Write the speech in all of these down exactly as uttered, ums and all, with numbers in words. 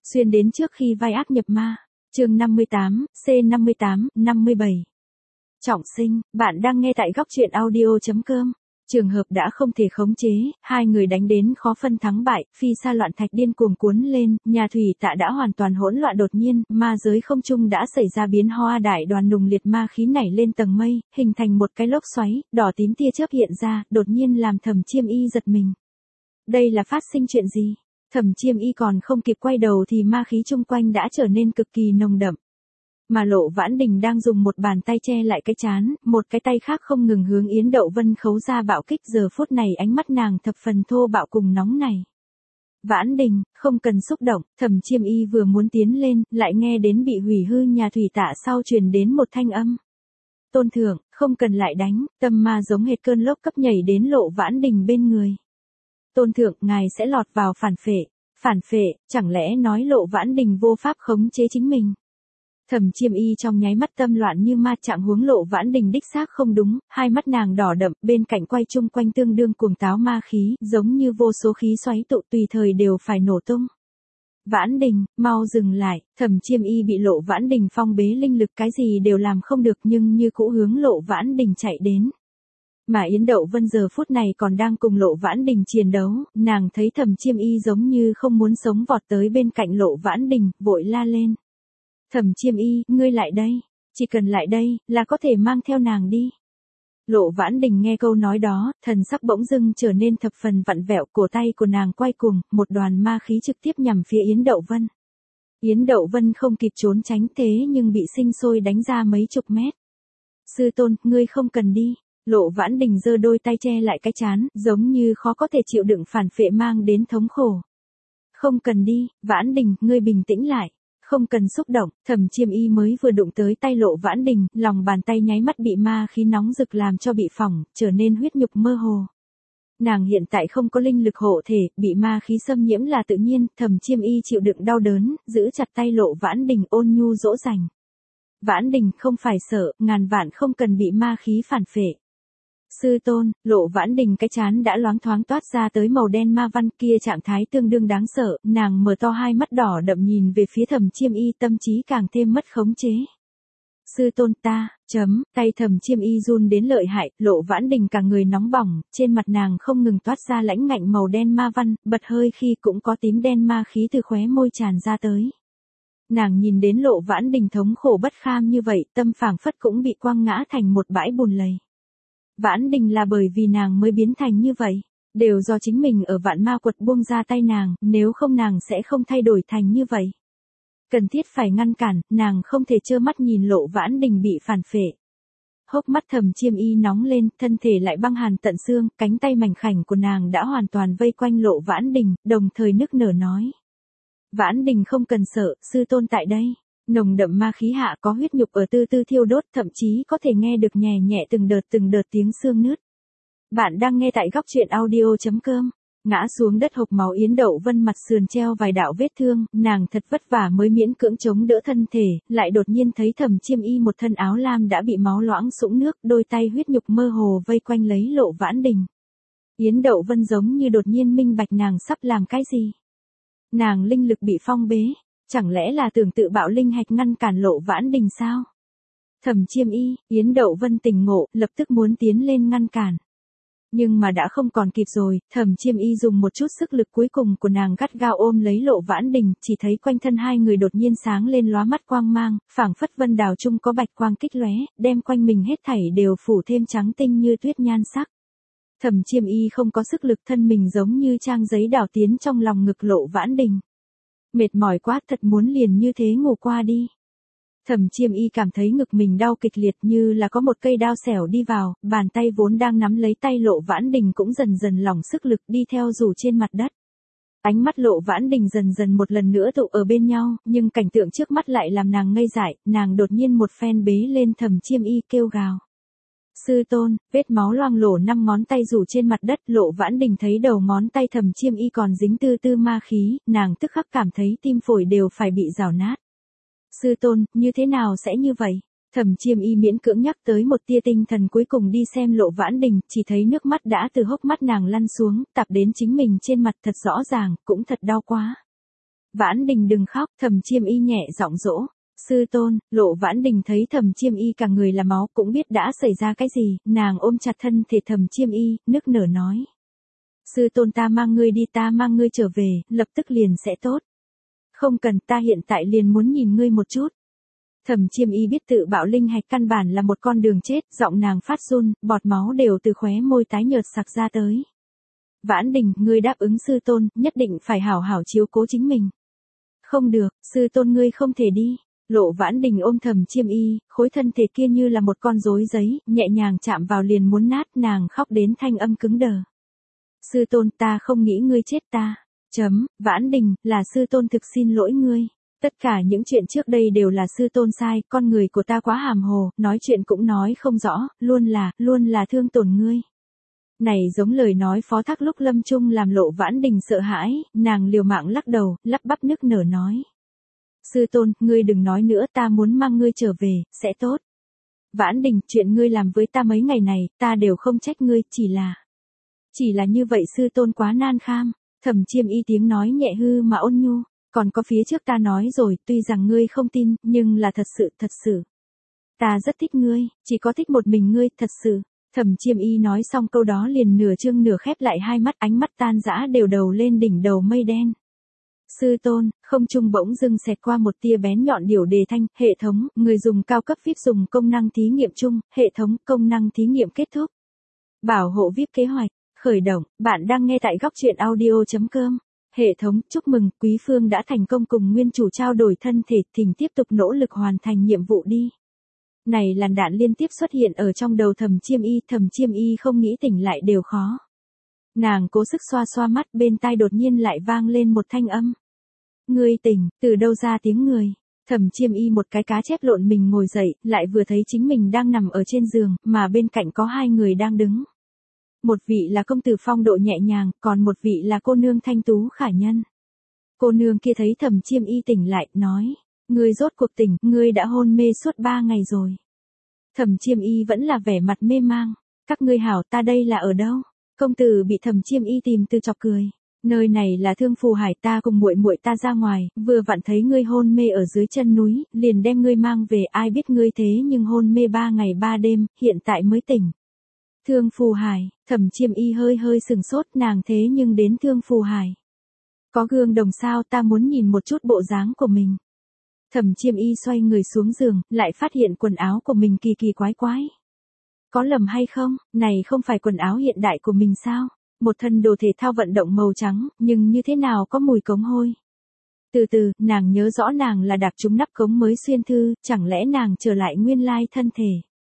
Xuyên đến trước khi vai ác nhập ma. Chương năm mươi tám, C năm mươi tám, năm mươi bảy. Trọng sinh, bạn đang nghe tại góc truyện audio chấm com. Trường hợp đã không thể khống chế, hai người đánh đến khó phân thắng bại, phi sa loạn thạch điên cuồng cuốn lên, nhà thủy tạ đã hoàn toàn hỗn loạn đột nhiên, ma giới không trung đã xảy ra biến hóa, đại đoàn nùng liệt ma khí nảy lên tầng mây, hình thành một cái lốc xoáy, đỏ tím tia chớp hiện ra, đột nhiên làm Thẩm Chiêm Y giật mình. Đây là phát sinh chuyện gì? Thẩm Chiêm Y còn không kịp quay đầu thì ma khí chung quanh đã trở nên cực kỳ nồng đậm. Mà Lộ Vãn Đình đang dùng một bàn tay che lại cái trán, một cái tay khác không ngừng hướng Yến Đậu Vân khấu ra bạo kích, giờ phút này ánh mắt nàng thập phần thô bạo cùng nóng này. Vãn Đình, không cần xúc động, Thẩm Chiêm Y vừa muốn tiến lên, lại nghe đến bị hủy hư nhà thủy tạ sau truyền đến một thanh âm. Tôn thượng, không cần lại đánh, tâm ma giống hệt cơn lốc cấp nhảy đến Lộ Vãn Đình bên người. Tôn thượng, ngài sẽ lọt vào phản phệ. Phản phệ, chẳng lẽ nói Lộ Vãn Đình vô pháp khống chế chính mình? Thẩm Chiêm Y trong nháy mắt tâm loạn như ma, trạng huống Lộ Vãn Đình đích xác không đúng, hai mắt nàng đỏ đậm, bên cạnh quay chung quanh tương đương cuồng táo ma khí, giống như vô số khí xoáy tụ tùy thời đều phải nổ tung. Vãn Đình, mau dừng lại, Thẩm Chiêm Y bị Lộ Vãn Đình phong bế linh lực, cái gì đều làm không được, nhưng như cũ hướng Lộ Vãn Đình chạy đến. Mà Yến Đậu Vân giờ phút này còn đang cùng Lộ Vãn Đình chiến đấu, nàng thấy Thẩm Chiêm Y giống như không muốn sống vọt tới bên cạnh Lộ Vãn Đình, vội la lên. Thẩm Chiêm Y, ngươi lại đây, chỉ cần lại đây, là có thể mang theo nàng đi. Lộ Vãn Đình nghe câu nói đó, thần sắc bỗng dưng trở nên thập phần vặn vẹo, cổ tay của nàng quay cuồng, một đoàn ma khí trực tiếp nhằm phía Yến Đậu Vân. Yến Đậu Vân không kịp trốn tránh thế nhưng bị sinh sôi đánh ra mấy chục mét. Sư tôn, ngươi không cần đi. Lộ Vãn Đình giơ đôi tay che lại cái trán, giống như khó có thể chịu đựng phản phệ mang đến thống khổ. Không cần đi, Vãn Đình, ngươi bình tĩnh lại. Không cần xúc động, Thẩm Chiêm Y mới vừa đụng tới tay Lộ Vãn Đình, lòng bàn tay nháy mắt bị ma khí nóng rực làm cho bị phỏng, trở nên huyết nhục mơ hồ. Nàng hiện tại không có linh lực hộ thể, bị ma khí xâm nhiễm là tự nhiên, Thẩm Chiêm Y chịu đựng đau đớn, giữ chặt tay Lộ Vãn Đình ôn nhu dỗ dành. Vãn Đình, không phải sợ, ngàn vạn không cần bị ma khí phản phệ. Sư tôn, Lộ Vãn Đình cái trán đã loáng thoáng toát ra tới màu đen ma văn, kia trạng thái tương đương đáng sợ, nàng mở to hai mắt đỏ đậm nhìn về phía Thẩm Chiêm Y, tâm trí càng thêm mất khống chế. Sư tôn ta, chấm, tay Thẩm Chiêm Y run đến lợi hại, Lộ Vãn Đình cả người nóng bỏng, trên mặt nàng không ngừng toát ra lãnh ngạnh màu đen ma văn, bật hơi khi cũng có tím đen ma khí từ khóe môi tràn ra tới. Nàng nhìn đến Lộ Vãn Đình thống khổ bất kham như vậy, tâm phảng phất cũng bị quăng ngã thành một bãi bùn lầy. Vãn Đình là bởi vì nàng mới biến thành như vậy, đều do chính mình ở vạn ma quật buông ra tay nàng, nếu không nàng sẽ không thay đổi thành như vậy. Cần thiết phải ngăn cản, nàng không thể trơ mắt nhìn Lộ Vãn Đình bị phản phệ. Hốc mắt Thẩm Chiêm Y nóng lên, thân thể lại băng hàn tận xương, cánh tay mảnh khảnh của nàng đã hoàn toàn vây quanh Lộ Vãn Đình, đồng thời nức nở nói. Vãn Đình không cần sợ, sư tôn tại đây. Nồng đậm ma khí hạ có huyết nhục ở tư tư thiêu đốt, thậm chí có thể nghe được nhẹ nhẹ từng đợt từng đợt tiếng xương nứt. Bạn đang nghe tại góc truyện audio chấm com. Ngã xuống đất hộc máu Yến Đậu Vân mặt sườn treo vài đạo vết thương, nàng thật vất vả mới miễn cưỡng chống đỡ thân thể, lại đột nhiên thấy Thẩm Chiêm Y một thân áo lam đã bị máu loãng sũng nước, đôi tay huyết nhục mơ hồ vây quanh lấy Lộ Vãn Đình. Yến Đậu Vân giống như đột nhiên minh bạch nàng sắp làm cái gì. Nàng linh lực bị phong bế. Chẳng lẽ là tưởng tự bạo linh hạch ngăn cản Lộ Vãn Đình sao? Thẩm Chiêm Y, Yến Đậu Vân tỉnh ngộ, lập tức muốn tiến lên ngăn cản. Nhưng mà đã không còn kịp rồi, Thẩm Chiêm Y dùng một chút sức lực cuối cùng của nàng gắt gao ôm lấy Lộ Vãn Đình, chỉ thấy quanh thân hai người đột nhiên sáng lên lóa mắt quang mang, phảng phất vân đào chung có bạch quang kích lóe, đem quanh mình hết thảy đều phủ thêm trắng tinh như tuyết nhan sắc. Thẩm Chiêm Y không có sức lực, thân mình giống như trang giấy đào tiến trong lòng ngực Lộ Vãn Đình. Mệt mỏi quá, thật muốn liền như thế ngủ qua đi. Thẩm Chiêm Y cảm thấy ngực mình đau kịch liệt như là có một cây đao xẻo đi vào, bàn tay vốn đang nắm lấy tay Lộ Vãn Đình cũng dần dần lỏng sức lực đi theo rủ trên mặt đất. Ánh mắt Lộ Vãn Đình dần dần một lần nữa tụ ở bên nhau, nhưng cảnh tượng trước mắt lại làm nàng ngây dại, nàng đột nhiên một phen bế lên Thẩm Chiêm Y kêu gào. Sư tôn, vết máu loang lổ năm ngón tay rủ trên mặt đất, Lộ Vãn Đình thấy đầu ngón tay Thẩm Chiêm Y còn dính tư tư ma khí, nàng tức khắc cảm thấy tim phổi đều phải bị rào nát. Sư tôn, như thế nào sẽ như vậy? Thẩm Chiêm Y miễn cưỡng nhắc tới một tia tinh thần cuối cùng đi xem Lộ Vãn Đình, chỉ thấy nước mắt đã từ hốc mắt nàng lăn xuống, tạp đến chính mình trên mặt thật rõ ràng, cũng thật đau quá. Vãn Đình đừng khóc, Thẩm Chiêm Y nhẹ giọng dỗ. Sư tôn, Lộ Vãn Đình thấy Thẩm Chiêm Y cả người là máu cũng biết đã xảy ra cái gì, nàng ôm chặt thân thể Thẩm Chiêm Y, nức nở nói. Sư tôn ta mang ngươi đi ta mang ngươi trở về, lập tức liền sẽ tốt. Không cần ta hiện tại liền muốn nhìn ngươi một chút. Thẩm Chiêm Y biết tự bạo linh hạch căn bản là một con đường chết, giọng nàng phát run, bọt máu đều từ khóe môi tái nhợt sặc ra tới. Vãn Đình, ngươi đáp ứng sư tôn, nhất định phải hảo hảo chiếu cố chính mình. Không được, sư tôn ngươi không thể đi. Lộ Vãn Đình ôm Thẩm Chiêm Y, khối thân thể kia như là một con rối giấy, nhẹ nhàng chạm vào liền muốn nát, nàng khóc đến thanh âm cứng đờ. Sư tôn ta không nghĩ ngươi chết ta. Chấm, Vãn Đình, là sư tôn thực xin lỗi ngươi. Tất cả những chuyện trước đây đều là sư tôn sai, con người của ta quá hàm hồ, nói chuyện cũng nói không rõ, luôn là, luôn là thương tổn ngươi. Này giống lời nói phó thác lúc lâm chung làm Lộ Vãn Đình sợ hãi, nàng liều mạng lắc đầu, lắp bắp nức nở nói. Sư tôn, ngươi đừng nói nữa ta muốn mang ngươi trở về, sẽ tốt. Vãn Đình, chuyện ngươi làm với ta mấy ngày này, ta đều không trách ngươi, chỉ là... Chỉ là như vậy sư tôn quá nan kham. Thẩm Chiêm Y tiếng nói nhẹ hư mà ôn nhu. Còn có phía trước ta nói rồi, tuy rằng ngươi không tin, nhưng là thật sự, thật sự. Ta rất thích ngươi, chỉ có thích một mình ngươi, thật sự. Thẩm Chiêm Y nói xong câu đó liền nửa trương nửa khép lại hai mắt, ánh mắt tan rã đều đầu lên đỉnh đầu mây đen. Sư tôn, không trung bỗng dưng xẹt qua một tia bén nhọn điểu đề thanh, hệ thống, người dùng cao cấp vê i pê dùng công năng thí nghiệm chung, hệ thống, công năng thí nghiệm kết thúc. Bảo hộ vê i pê kế hoạch, khởi động, bạn đang nghe tại góc truyện audio chấm com. Hệ thống, chúc mừng, Quý Phương đã thành công cùng nguyên chủ trao đổi thân thể, thỉnh tiếp tục nỗ lực hoàn thành nhiệm vụ đi. Này làn đạn liên tiếp xuất hiện ở trong đầu Thẩm Chiêm Y, Thẩm Chiêm Y không nghĩ tỉnh lại đều khó. Nàng cố sức xoa xoa mắt, bên tai đột nhiên lại vang lên một thanh âm. Ngươi tỉnh, từ đâu ra tiếng người? Thẩm Chiêm Y một cái cá chép lộn mình ngồi dậy, lại vừa thấy chính mình đang nằm ở trên giường, mà bên cạnh có hai người đang đứng. Một vị là công tử phong độ nhẹ nhàng, còn một vị là cô nương thanh tú khả nhân. Cô nương kia thấy Thẩm Chiêm Y tỉnh lại, nói. Ngươi rốt cuộc tỉnh, ngươi đã hôn mê suốt ba ngày rồi. Thẩm Chiêm Y vẫn là vẻ mặt mê mang. Các ngươi hảo, ta đây là ở đâu? Công tử bị Thẩm Chiêm Y tìm từ chọc cười. Nơi này là Thương Phù Hải, ta cùng muội muội ta ra ngoài, vừa vặn thấy ngươi hôn mê ở dưới chân núi, liền đem ngươi mang về, ai biết ngươi thế nhưng hôn mê ba ngày ba đêm, hiện tại mới tỉnh. Thương Phù Hải, Thẩm Chiêm Y hơi hơi sừng sốt, nàng thế nhưng đến Thương Phù Hải. Có gương đồng sao, ta muốn nhìn một chút bộ dáng của mình. Thẩm Chiêm Y xoay người xuống giường, lại phát hiện quần áo của mình kỳ kỳ quái quái. Có lầm hay không, này không phải quần áo hiện đại của mình sao? Một thân đồ thể thao vận động màu trắng, nhưng như thế nào có mùi cống hôi. Từ từ, nàng nhớ rõ nàng là đạp trúng nắp cống mới xuyên thư, chẳng lẽ nàng trở lại nguyên lai thân thể.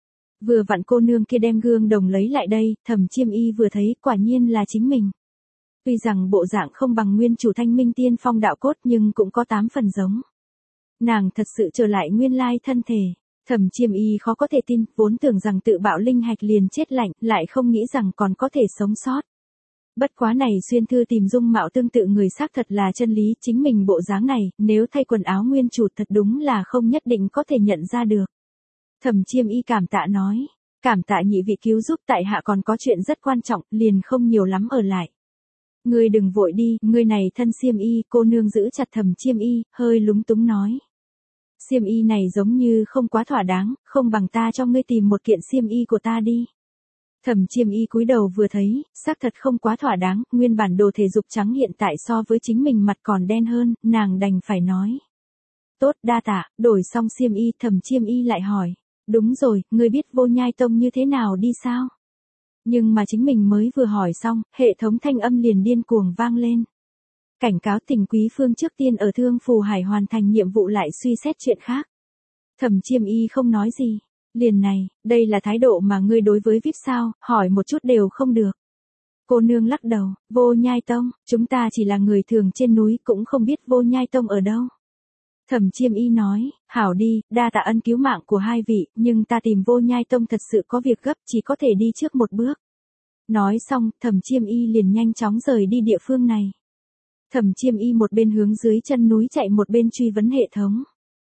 Vừa vặn cô nương kia đem gương đồng lấy lại đây, Thẩm Chiêm Y vừa thấy, quả nhiên là chính mình. Tuy rằng bộ dạng không bằng nguyên chủ Thanh Minh Tiên Phong đạo cốt nhưng cũng có tám phần giống. Nàng thật sự trở lại nguyên lai thân thể. Thẩm Chiêm Y khó có thể tin, vốn tưởng rằng tự bạo linh hạch liền chết lạnh, lại không nghĩ rằng còn có thể sống sót. Bất quá này xuyên thư tìm dung mạo tương tự người xác thật là chân lý, chính mình bộ dáng này, nếu thay quần áo nguyên chủ thật đúng là không nhất định có thể nhận ra được. Thẩm Chiêm Y cảm tạ nói, cảm tạ nhị vị cứu giúp, tại hạ còn có chuyện rất quan trọng, liền không nhiều lắm ở lại. Ngươi đừng vội đi, ngươi này thân Xiêm Y, cô nương giữ chặt Thẩm Chiêm Y, hơi lúng túng nói. Xiêm Y này giống như không quá thỏa đáng, không bằng ta cho ngươi tìm một kiện xiêm y của ta đi. Thẩm Chiêm Y cúi đầu vừa thấy, xác thật không quá thỏa đáng, nguyên bản đồ thể dục trắng hiện tại so với chính mình mặt còn đen hơn, nàng đành phải nói. Tốt, đa tạ, đổi xong xiêm y, Thẩm Chiêm Y lại hỏi. Đúng rồi, ngươi biết Vô Nhai Tông như thế nào đi sao? Nhưng mà chính mình mới vừa hỏi xong, hệ thống thanh âm liền điên cuồng vang lên. Cảnh cáo Tình Quý Phương trước tiên ở Thương Phù Hải hoàn thành nhiệm vụ lại suy xét chuyện khác. Thẩm Chiêm Y không nói gì. Liền này, đây là thái độ mà ngươi đối với vê i pê sao, hỏi một chút đều không được. Cô nương lắc đầu, Vô Nhai Tông, chúng ta chỉ là người thường trên núi cũng không biết Vô Nhai Tông ở đâu. Thẩm Chiêm Y nói, hảo đi, đa tạ ân cứu mạng của hai vị, nhưng ta tìm Vô Nhai Tông thật sự có việc gấp, chỉ có thể đi trước một bước. Nói xong, Thẩm Chiêm Y liền nhanh chóng rời đi địa phương này. Thẩm Chiêm Y một bên hướng dưới chân núi chạy một bên truy vấn hệ thống.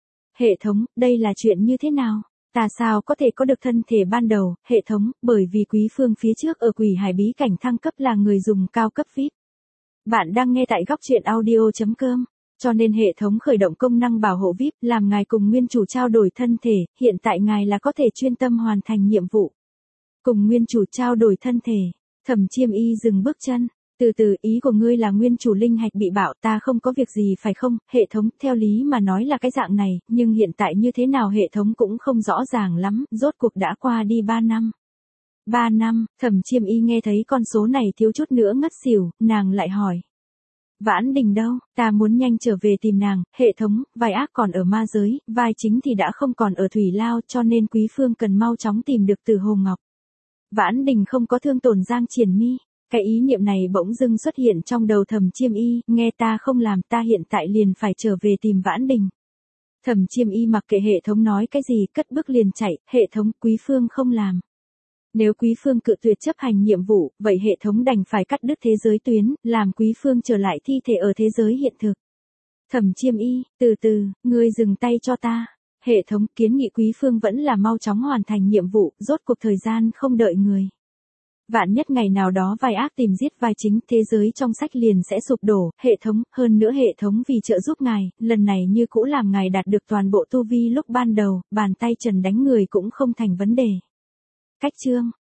Hệ thống, đây là chuyện như thế nào? Ta sao có thể có được thân thể ban đầu, hệ thống, bởi vì Quý Phương phía trước ở Quỷ Hải bí cảnh thăng cấp là người dùng cao cấp vê i pê. Bạn đang nghe tại góc truyện audio chấm com. Cho nên hệ thống khởi động công năng bảo hộ vi ai pi, làm ngài cùng nguyên chủ trao đổi thân thể, hiện tại ngài là có thể chuyên tâm hoàn thành nhiệm vụ. Cùng nguyên chủ trao đổi thân thể, Thẩm Chiêm Y dừng bước chân. Từ từ, ý của ngươi là nguyên chủ linh hạch bị bạo, ta không có việc gì phải không? Hệ thống, theo lý mà nói là cái dạng này, nhưng hiện tại như thế nào hệ thống cũng không rõ ràng lắm, rốt cuộc đã qua đi ba năm. ba năm, Thẩm Chiêm Y nghe thấy con số này thiếu chút nữa ngất xỉu, nàng lại hỏi. Vãn Đình đâu, ta muốn nhanh trở về tìm nàng, hệ thống, vai ác còn ở ma giới, vai chính thì đã không còn ở Thủy Lao cho nên Quý Phương cần mau chóng tìm được Từ Hồ Ngọc. Vãn Đình không có thương tổn Giang Triển Mi. Cái ý niệm này bỗng dưng xuất hiện trong đầu Thẩm Chiêm Y, nghe ta không làm ta hiện tại liền phải trở về tìm Vãn Đình. Thẩm Chiêm Y mặc kệ hệ thống nói cái gì cất bước liền chạy, hệ thống Quý Phương không làm. Nếu Quý Phương cự tuyệt chấp hành nhiệm vụ, vậy hệ thống đành phải cắt đứt thế giới tuyến, làm Quý Phương trở lại thi thể ở thế giới hiện thực. Thẩm Chiêm Y, từ từ, ngươi dừng tay cho ta. Hệ thống kiến nghị Quý Phương vẫn là mau chóng hoàn thành nhiệm vụ, rốt cuộc thời gian không đợi người. Vạn nhất ngày nào đó vai ác tìm giết vai chính, thế giới trong sách liền sẽ sụp đổ, hệ thống, hơn nữa hệ thống vì trợ giúp ngài, lần này như cũ làm ngài đạt được toàn bộ tu vi lúc ban đầu, bàn tay trần đánh người cũng không thành vấn đề. Cách chương,